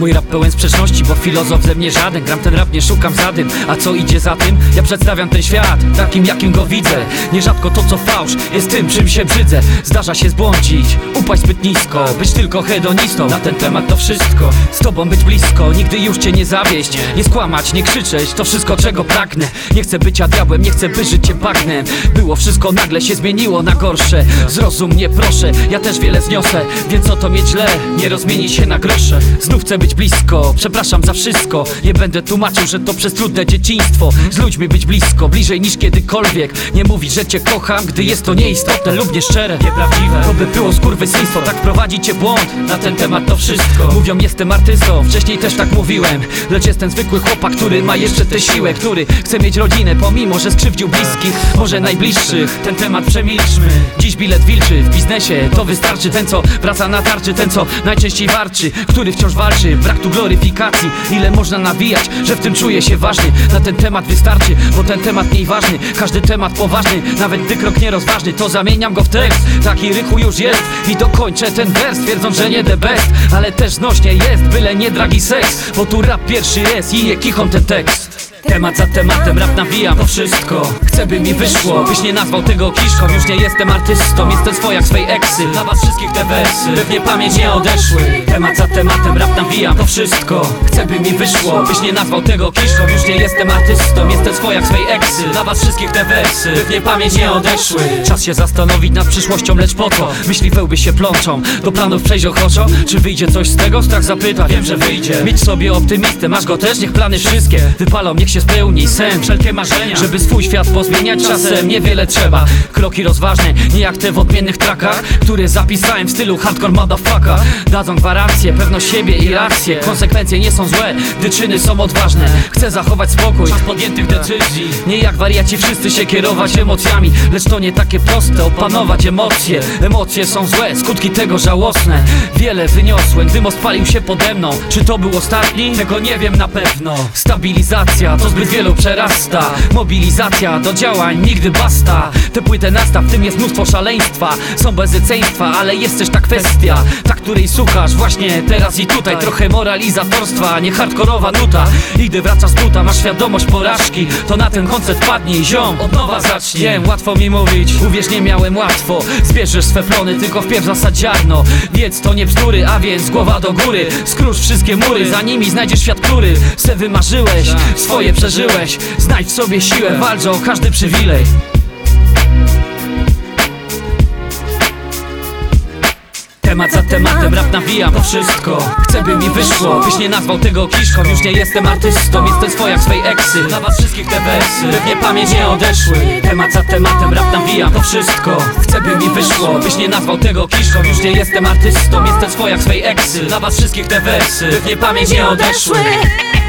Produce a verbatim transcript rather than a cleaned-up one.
Mój rap pełen sprzeczności, bo filozof ze mnie żaden. Gram ten rap, nie szukam zadym, a co idzie za tym? Ja przedstawiam ten świat, takim jakim go widzę. Nierzadko to co fałsz jest tym, czym się brzydzę. Zdarza się zbłądzić, upaść zbyt nisko, być tylko hedonistą. Na ten temat to wszystko, z tobą być blisko, nigdy już cię nie zawieść. Nie skłamać, nie krzyczeć, to wszystko czego pragnę. Nie chcę bycia diabłem, nie chcę by żyć cię bagnem. Było wszystko, nagle się zmieniło na gorsze. Zrozum mnie proszę, ja też wiele zniosę. Więc o to mieć źle, nie rozmieni się na grosze. Znów chcę być blisko, przepraszam za wszystko. Nie będę tłumaczył, że to przez trudne dzieciństwo. Z ludźmi być blisko, bliżej niż kiedykolwiek. Nie mówić, że cię kocham, gdy jest to nieistotne lub nieszczere, nieprawdziwe. To by było skurwysyństwo, tak prowadzi cię błąd. Na ten temat to wszystko. Mówią, jestem artystą, wcześniej też tak mówiłem. Lecz jestem zwykły chłopak, który ma jeszcze tę siłę. Który chce mieć rodzinę, pomimo, że skrzywdził bliskich, może najbliższych. Ten temat przemilczmy. Dziś bilet wilczy, w biznesie to wystarczy. Ten co wraca na tarczy, ten co najczęściej warczy, który wciąż walczy, brak tu gloryfikacji. Ile można nawijać, że w tym czuję się ważny. Na ten temat wystarczy, bo ten temat mniej ważny. Każdy temat poważny, nawet gdy krok nierozważny, to zamieniam go w tekst. Taki rychu już jest i dokończę ten wers, twierdząc, że nie the best, ale też znośnie jest, byle nie dragi seks. Bo tu rap pierwszy jest i nie kichom ten tekst. Temat za tematem, rap nawijam, to wszystko. Chcę by mi wyszło, byś nie nazwał tego kiszką. Już nie jestem artystą, jestem swojak swej eksy. Dla was wszystkich te wersy, pewnie pamięć nie odeszły. Temat za tematem, rap nawijam, to wszystko. Chcę by mi wyszło, byś nie nazwał tego kiszką. Już nie jestem artystą, jestem swojak swej eksy. Dla was wszystkich te wersy, pewnie pamięć nie odeszły. Czas się zastanowić nad przyszłością, lecz po co? Myśli wełby się plączą, do planów przejść ochoczo. Czy wyjdzie coś z tego? Strach zapyta, wiem, że wyjdzie. Mieć sobie optymistę, masz go też, niech plany wszystkie wypalą, niech się spełni sen, wszelkie marzenia. Żeby swój świat pozmieniać czasem niewiele trzeba. Kroki rozważne, nie jak te w odmiennych trackach, które zapisałem w stylu hardcore motherfucker. Dadzą gwarancję, pewność siebie i rację. Konsekwencje nie są złe, gdy czyny są odważne. Chcę zachować spokój, czas podjętych decyzji. Nie jak wariaci wszyscy się kierować emocjami, lecz to nie takie proste, opanować emocje. Emocje są złe, skutki tego żałosne. Wiele wyniosłem, gdy most palił się pode mną. Czy to był ostatni? Tego nie wiem na pewno. Stabilizacja to zbyt wielu przerasta. Mobilizacja do działań nigdy basta. Tę płytę nastaw, w tym jest mnóstwo szaleństwa. Są bezeceństwa, ale jest też ta kwestia, ta której słuchasz właśnie teraz i tutaj. Trochę moralizatorstwa, nie hardkorowa nuta. I gdy wracasz z buta, masz świadomość porażki, to na ten koncert padnij, ziom, od nowa zacznij. Wiem, łatwo mi mówić, uwierz, nie miałem łatwo. Zbierzesz swe plony, tylko wpierw zasadź ziarno. Wiedz, to nie bzdury, a więc głowa do góry. Skróż wszystkie mury, za nimi znajdziesz świat, który se wymarzyłeś, swoje przeżyłeś. Znajdź w sobie siłę, walcz o każdy przywilej. Temat za tematem, rap nawijam, to wszystko. Chcę by mi wyszło, byś nie nazwał tego kiszką. Już nie jestem artystą, jestem swojak swej eksy. Dla was wszystkich te wersy, pewnie pamięć nie odeszły. Temat za tematem, rap nawijam, to wszystko. Chcę by mi wyszło, byś nie nazwał tego kiszką. Już nie jestem artystą, jestem swojak swej eksy. Dla was wszystkich te wersy, pewnie pamięć nie odeszły.